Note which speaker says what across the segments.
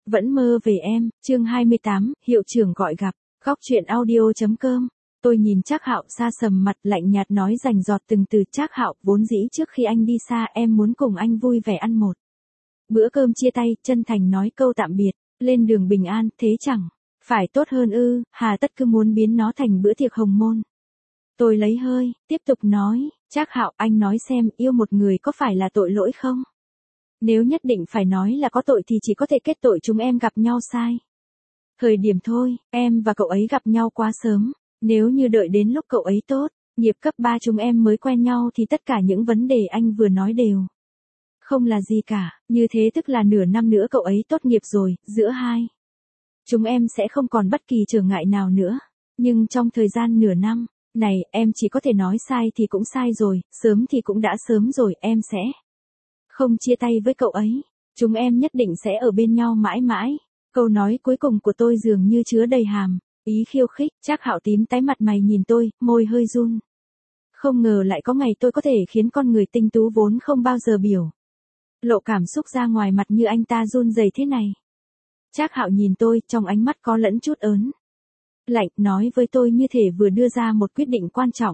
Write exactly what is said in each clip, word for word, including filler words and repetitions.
Speaker 1: Vẫn mơ về em, chương hai mươi tám, hiệu trưởng gọi gặp, góc truyện audio.com. Tôi nhìn Trác Hạo xa sầm mặt lạnh nhạt nói rành giọt từng từ. Trác Hạo, vốn dĩ trước khi anh đi xa em muốn cùng anh vui vẻ ăn một bữa cơm chia tay, chân thành nói câu tạm biệt, lên đường bình an, thế chẳng phải tốt hơn ư, hà tất cứ muốn biến nó thành bữa tiệc hồng môn. Tôi lấy hơi, tiếp tục nói, Trác Hạo, anh nói xem, yêu một người có phải là tội lỗi không? Nếu nhất định phải nói là có tội thì chỉ có thể kết tội chúng em gặp nhau sai thời điểm thôi, em và cậu ấy gặp nhau quá sớm, nếu như đợi đến lúc cậu ấy tốt, nghiệp cấp ba chúng em mới quen nhau thì tất cả những vấn đề anh vừa nói đều không là gì cả, như thế tức là nửa năm nữa cậu ấy tốt nghiệp rồi, giữa hai chúng em sẽ không còn bất kỳ trở ngại nào nữa, nhưng trong thời gian nửa năm này em chỉ có thể nói sai thì cũng sai rồi, sớm thì cũng đã sớm rồi, em sẽ không chia tay với cậu ấy, chúng em nhất định sẽ ở bên nhau mãi mãi. Câu nói cuối cùng của tôi dường như chứa đầy hàm ý khiêu khích. Trác Hạo tím tái mặt mày nhìn tôi, môi hơi run. Không ngờ lại có ngày tôi có thể khiến con người tinh tú vốn không bao giờ biểu lộ cảm xúc ra ngoài mặt như anh ta run rẩy thế này. Trác Hạo nhìn tôi, trong ánh mắt có lẫn chút ớn lạnh, nói với tôi như thể vừa đưa ra một quyết định quan trọng.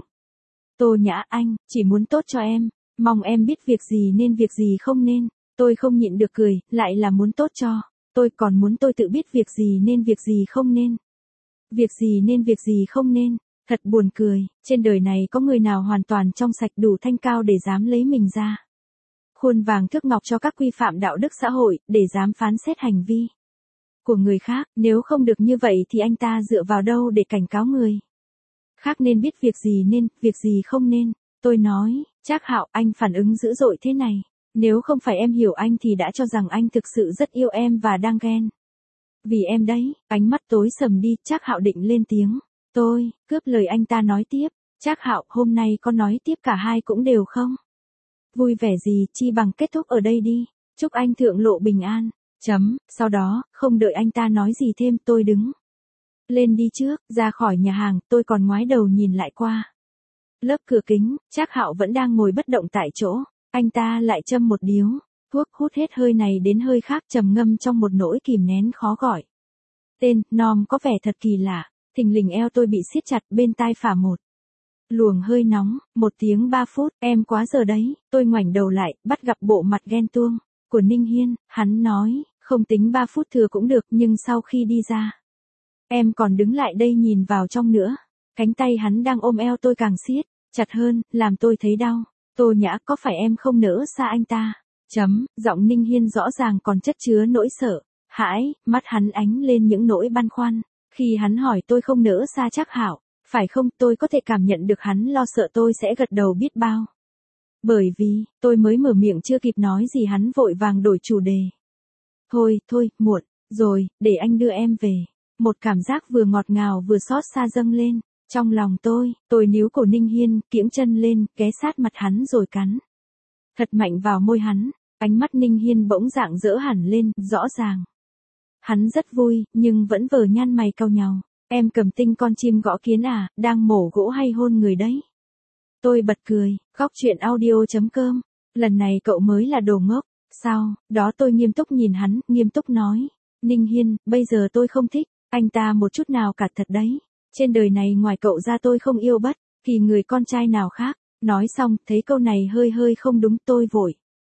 Speaker 1: Tô Nhã, anh chỉ muốn tốt cho em, mong em biết việc gì nên việc gì không nên. Tôi không nhịn được cười, lại là muốn tốt cho tôi, còn muốn tôi tự biết việc gì nên việc gì không nên. Việc gì nên việc gì không nên. Thật buồn cười, trên đời này có người nào hoàn toàn trong sạch đủ thanh cao để dám lấy mình ra khuôn vàng thước ngọc cho các quy phạm đạo đức xã hội, để dám phán xét hành vi của người khác. Nếu không được như vậy thì anh ta dựa vào đâu để cảnh cáo người khác nên biết việc gì nên, việc gì không nên. Tôi nói, Trác Hạo, anh phản ứng dữ dội thế này. Nếu không phải em hiểu anh thì đã cho rằng anh thực sự rất yêu em và đang ghen vì em đấy. Ánh mắt tối sầm đi, Trác Hạo định lên tiếng. Tôi cướp lời anh ta nói tiếp. Trác Hạo, hôm nay có nói tiếp cả hai cũng đều không vui vẻ gì, chi bằng kết thúc ở đây đi. Chúc anh thượng lộ bình an. Chấm. Sau đó, không đợi anh ta nói gì thêm, tôi đứng lên đi trước, ra khỏi nhà hàng. Tôi còn ngoái đầu nhìn lại qua lớp cửa kính, Trác Hạo vẫn đang ngồi bất động tại chỗ. Anh ta lại châm một điếu thuốc, hút hết hơi này đến hơi khác, trầm ngâm trong một nỗi kìm nén khó gọi tên. Nom có vẻ thật kỳ lạ. Thình lình eo tôi bị siết chặt, bên tai phả một luồng hơi nóng. Một tiếng ba phút, em quá giờ đấy. Tôi ngoảnh đầu lại, bắt gặp bộ mặt ghen tuông của Ninh Hiên. Hắn nói, không tính ba phút thừa cũng được, nhưng sau khi đi ra, em còn đứng lại đây nhìn vào trong nữa. Cánh tay hắn đang ôm eo tôi càng siết chặt hơn, làm tôi thấy đau. Tô Nhã, có phải em không nỡ xa anh ta? Chấm. Giọng Ninh Hiên rõ ràng còn chất chứa nỗi sợ hãi, mắt hắn ánh lên những nỗi băn khoăn. Khi hắn hỏi tôi không nỡ xa Trác Hạo, phải không, tôi có thể cảm nhận được hắn lo sợ tôi sẽ gật đầu biết bao. Bởi vì, tôi mới mở miệng chưa kịp nói gì hắn vội vàng đổi chủ đề. Thôi, thôi, muộn rồi, để anh đưa em về. Một cảm giác vừa ngọt ngào vừa xót xa dâng lên trong lòng tôi. Tôi níu cổ Ninh Hiên, kiễng chân lên, ghé sát mặt hắn rồi cắn thật mạnh vào môi hắn. Ánh mắt Ninh Hiên bỗng rạng rỡ hẳn lên, rõ ràng hắn rất vui, nhưng vẫn vờ nhăn mày cau nhàu. Em cầm tinh con chim gõ kiến à, đang mổ gỗ hay hôn người đấy? Tôi bật cười. Góc truyện audio.com. Lần này cậu mới là đồ ngốc sao? Đó, tôi nghiêm túc nhìn hắn, nghiêm túc nói. Ninh Hiên, bây giờ tôi không thích anh ta một chút nào cả, thật đấy. Trên đời này ngoài cậu ra tôi không yêu bất kỳ người con trai nào khác. Nói xong, thấy câu này hơi hơi không đúng, tôi vội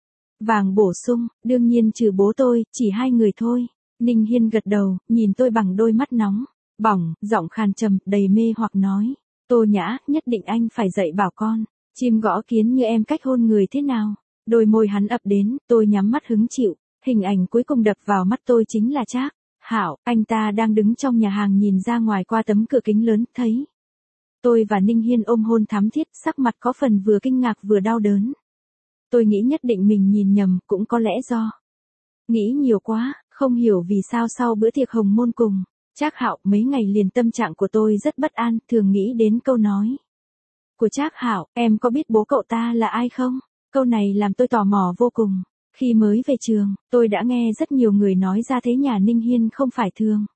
Speaker 1: vàng bổ sung, đương nhiên trừ bố tôi, chỉ hai người thôi. Ninh Hiên gật đầu, nhìn tôi bằng đôi mắt nóng bỏng, giọng khàn trầm, đầy mê hoặc nói. Tô Nhã, nhất định anh phải dạy bảo con chim gõ kiến như em cách hôn người thế nào. Đôi môi hắn ập đến, tôi nhắm mắt hứng chịu. Hình ảnh cuối cùng đập vào mắt tôi chính là Trác Hạo. Anh ta đang đứng trong nhà hàng nhìn ra ngoài qua tấm cửa kính lớn, thấy tôi và Ninh Hiên ôm hôn thắm thiết, sắc mặt có phần vừa kinh ngạc vừa đau đớn. Tôi nghĩ nhất định mình nhìn nhầm, cũng có lẽ do nghĩ nhiều quá, không hiểu vì sao sau bữa tiệc hồng môn cùng Trác Hạo, mấy ngày liền tâm trạng của tôi rất bất an, thường nghĩ đến câu nói của Trác Hạo, em có biết bố cậu ta là ai không? Câu này làm tôi tò mò vô cùng. Khi mới về trường, tôi đã nghe rất nhiều người nói ra thế nhà Ninh Hiên không phải thường.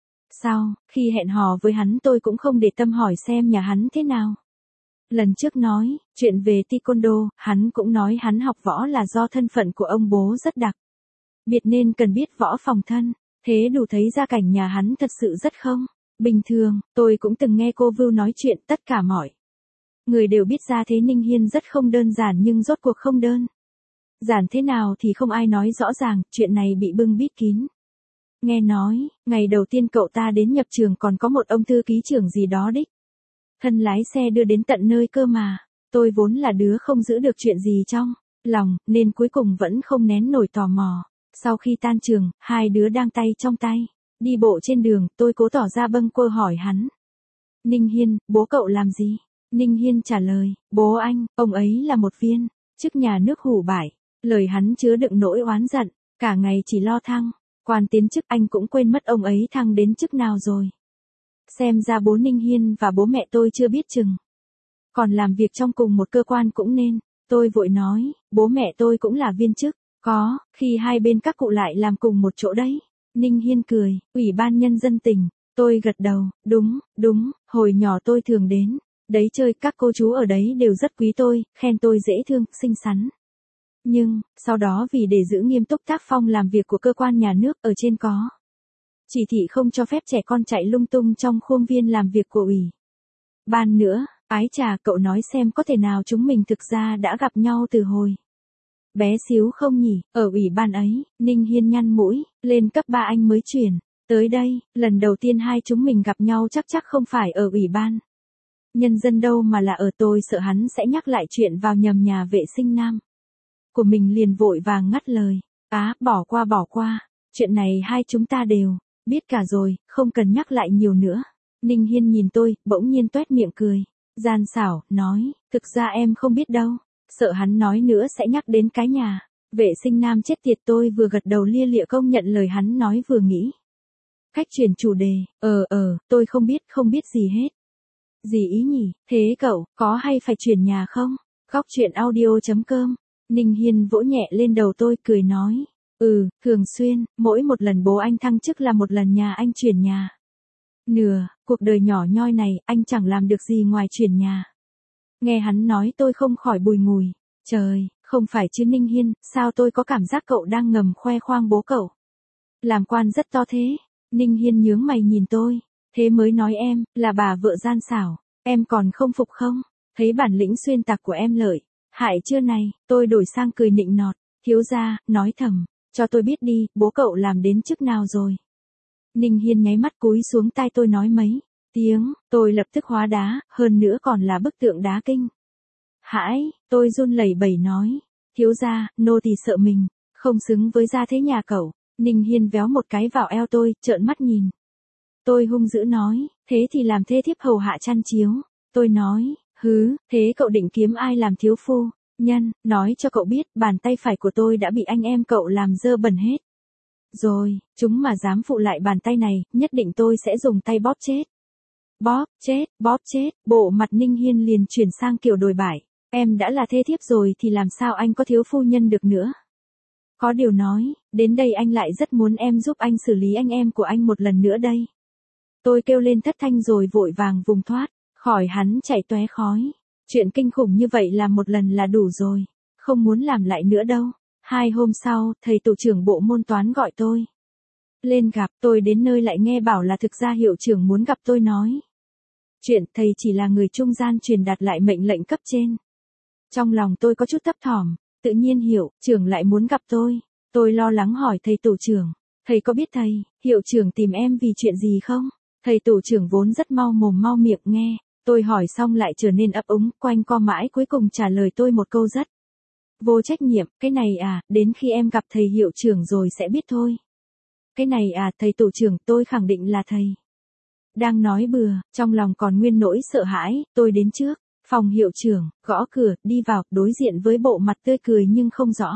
Speaker 1: Sau, khi hẹn hò với hắn tôi cũng không để tâm hỏi xem nhà hắn thế nào. Lần trước nói chuyện về taekwondo, hắn cũng nói hắn học võ là do thân phận của ông bố rất đặc biệt nên cần biết võ phòng thân. Thế đủ thấy gia cảnh nhà hắn thật sự rất không bình thường. Tôi cũng từng nghe cô Vưu nói chuyện, tất cả mọi người đều biết ra thế Ninh Hiên rất không đơn giản, nhưng rốt cuộc không đơn giản thế nào thì không ai nói rõ ràng, chuyện này bị bưng bít kín. Nghe nói, ngày đầu tiên cậu ta đến nhập trường còn có một ông thư ký trưởng gì đó đích thân lái xe đưa đến tận nơi cơ mà. Tôi vốn là đứa không giữ được chuyện gì trong lòng, nên cuối cùng vẫn không nén nổi tò mò. Sau khi tan trường, hai đứa đang tay trong tay đi bộ trên đường, tôi cố tỏ ra bâng quơ hỏi hắn. Ninh Hiên, bố cậu làm gì? Ninh Hiên trả lời, bố anh, ông ấy là một viên chức nhà nước hủ bại. Lời hắn chứa đựng nỗi oán giận, cả ngày chỉ lo thăng quan tiến chức, anh cũng quên mất ông ấy thăng đến chức nào rồi. Xem ra bố Ninh Hiên và bố mẹ tôi chưa biết chừng còn làm việc trong cùng một cơ quan cũng nên. Tôi vội nói, bố mẹ tôi cũng là viên chức. Có, khi hai bên các cụ lại làm cùng một chỗ đấy. Ninh Hiên cười, Ủy ban Nhân dân tỉnh. Tôi gật đầu, đúng, đúng, hồi nhỏ tôi thường đến đấy chơi, các cô chú ở đấy đều rất quý tôi, khen tôi dễ thương, xinh xắn. Nhưng, sau đó vì để giữ nghiêm túc tác phong làm việc của cơ quan nhà nước, ở trên có chỉ thị không cho phép trẻ con chạy lung tung trong khuôn viên làm việc của ủy ban nữa. Ái chà, cậu nói xem có thể nào chúng mình thực ra đã gặp nhau từ hồi bé xíu không nhỉ? Ở ủy ban ấy, Ninh Hiên nhăn mũi, lên cấp ba anh mới chuyển tới đây, lần đầu tiên hai chúng mình gặp nhau chắc chắc không phải ở ủy ban nhân dân đâu mà là ở. Tôi sợ hắn sẽ nhắc lại chuyện vào nhầm nhà vệ sinh nam của mình, liền vội vàng ngắt lời. Á, bỏ qua bỏ qua, chuyện này hai chúng ta đều biết cả rồi, không cần nhắc lại nhiều nữa. Ninh Hiên nhìn tôi, bỗng nhiên toét miệng cười gian xảo, nói, thực ra em không biết đâu. Sợ hắn nói nữa sẽ nhắc đến cái nhà vệ sinh nam chết tiệt. Tôi vừa gật đầu lia lịa công nhận lời hắn nói, vừa nghĩ cách chuyển chủ đề. Ờ ờ, tôi không biết, không biết gì hết. Gì ý nhỉ? Thế cậu, có hay phải chuyển nhà không? Góc chuyện audio chấm com. Ninh Hiên vỗ nhẹ lên đầu tôi, cười nói. Ừ, thường xuyên, mỗi một lần bố anh thăng chức là một lần nhà anh chuyển nhà. Nửa, cuộc đời nhỏ nhoi này, anh chẳng làm được gì ngoài chuyển nhà. Nghe hắn nói tôi không khỏi bùi ngùi. Trời, không phải chứ Ninh Hiên, sao tôi có cảm giác cậu đang ngầm khoe khoang bố cậu làm quan rất to thế? Ninh Hiên nhướng mày nhìn tôi. Thế mới nói em, là bà vợ gian xảo. Em còn không phục không? Thấy bản lĩnh xuyên tạc của em lợi hại chưa này? Tôi đổi sang cười nịnh nọt. Thiếu gia, nói thầm, cho tôi biết đi, bố cậu làm đến chức nào rồi? Ninh Hiên nháy mắt cúi xuống tai tôi nói mấy tiếng, tôi lập tức hóa đá, hơn nữa còn là bức tượng đá kinh hãi. Tôi run lẩy bẩy nói, thiếu gia, nô tỳ sợ mình không xứng với gia thế nhà cậu. Ninh Hiên véo một cái vào eo tôi, trợn mắt nhìn tôi hung dữ nói, thế thì làm thê thiếp hầu hạ chăn chiếu. Tôi nói, hứ, thế cậu định kiếm ai làm thiếu phu nhân? Nói cho cậu biết, bàn tay phải của tôi đã bị anh em cậu làm dơ bẩn hết rồi. Chúng mà dám phụ lại bàn tay này, nhất định tôi sẽ dùng tay bóp chết. Bóp chết, bóp chết. Bộ mặt Ninh Hiên liền chuyển sang kiểu đồi bại. Em đã là thê thiếp rồi thì làm sao anh có thiếu phu nhân được nữa? Có điều nói, đến đây anh lại rất muốn em giúp anh xử lý anh em của anh một lần nữa đây. Tôi kêu lên thất thanh rồi vội vàng vùng thoát khỏi hắn, chảy tóe khói. Chuyện kinh khủng như vậy làm một lần là đủ rồi, không muốn làm lại nữa đâu. Hai hôm sau, thầy tổ trưởng bộ môn toán gọi tôi lên gặp. Tôi đến nơi lại nghe bảo là thực ra hiệu trưởng muốn gặp tôi nói chuyện, thầy chỉ là người trung gian truyền đạt lại mệnh lệnh cấp trên. Trong lòng tôi có chút thấp thỏm, tự nhiên hiệu trưởng lại muốn gặp tôi. Tôi lo lắng hỏi thầy tổ trưởng, thầy có biết thầy, hiệu trưởng tìm em vì chuyện gì không? Thầy tổ trưởng vốn rất mau mồm mau miệng, nghe tôi hỏi xong lại trở nên ấp úng, quanh co mãi, cuối cùng trả lời tôi một câu rất vô trách nhiệm, cái này à, đến khi em gặp thầy hiệu trưởng rồi sẽ biết thôi. Cái này à, thầy tổ trưởng, tôi khẳng định là thầy đang nói bừa, trong lòng còn nguyên nỗi sợ hãi. Tôi đến trước phòng hiệu trưởng, gõ cửa, đi vào, đối diện với bộ mặt tươi cười nhưng không rõ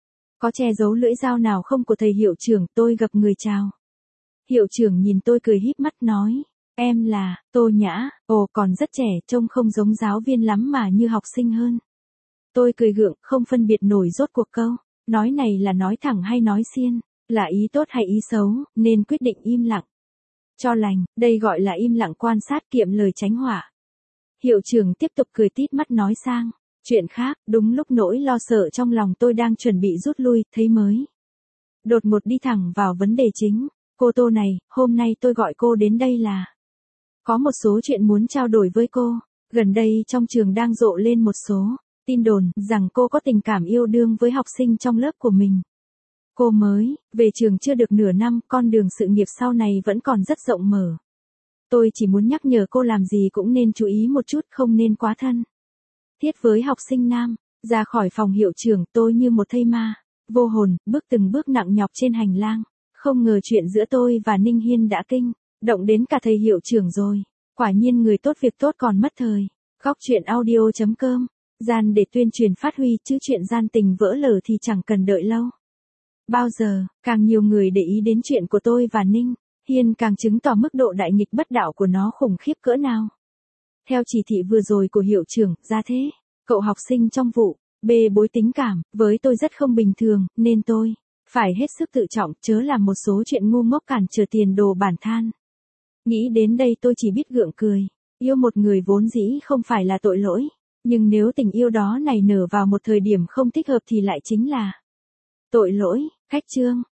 Speaker 1: có che giấu lưỡi dao nào không của thầy hiệu trưởng. Tôi gập người chào. Hiệu trưởng nhìn tôi cười híp mắt nói, em là Tô Nhã. Ồ, còn rất trẻ, trông không giống giáo viên lắm mà như học sinh hơn. Tôi cười gượng, không phân biệt nổi rốt cuộc câu nói này là nói thẳng hay nói xiên, là ý tốt hay ý xấu, nên quyết định im lặng cho lành. Đây gọi là im lặng quan sát, kiệm lời tránh họa. Hiệu trưởng tiếp tục cười tít mắt nói sang chuyện khác. Đúng lúc nỗi lo sợ trong lòng tôi đang chuẩn bị rút lui, thấy mới đột ngột đi thẳng vào vấn đề chính. Cô Tô này, hôm nay tôi gọi cô đến đây là có một số chuyện muốn trao đổi với cô. Gần đây trong trường đang rộ lên một số tin đồn rằng cô có tình cảm yêu đương với học sinh trong lớp của mình. Cô mới về trường chưa được nửa năm, con đường sự nghiệp sau này vẫn còn rất rộng mở. Tôi chỉ muốn nhắc nhở cô làm gì cũng nên chú ý một chút, không nên quá thân thiết với học sinh nam. Ra khỏi phòng hiệu trưởng, tôi như một thây ma vô hồn, bước từng bước nặng nhọc trên hành lang. Không ngờ chuyện giữa tôi và Ninh Hiên đã kinh động đến cả thầy hiệu trưởng rồi. Quả nhiên người tốt việc tốt còn mất thời. Góc truyện audio chấm com. Gian để tuyên truyền phát huy, chứ chuyện gian tình vỡ lở thì chẳng cần đợi lâu. Bao giờ, càng nhiều người để ý đến chuyện của tôi và Ninh Hiên càng chứng tỏ mức độ đại nghịch bất đạo của nó khủng khiếp cỡ nào. Theo chỉ thị vừa rồi của hiệu trưởng, ra thế, cậu học sinh trong vụ bê bối tình cảm với tôi rất không bình thường, nên tôi phải hết sức tự trọng, chớ làm một số chuyện ngu ngốc cản trở tiền đồ bản thân. Nghĩ đến đây tôi chỉ biết gượng cười. Yêu một người vốn dĩ không phải là tội lỗi, nhưng nếu tình yêu đó nảy nở vào một thời điểm không thích hợp thì lại chính là tội lỗi. Khách chương.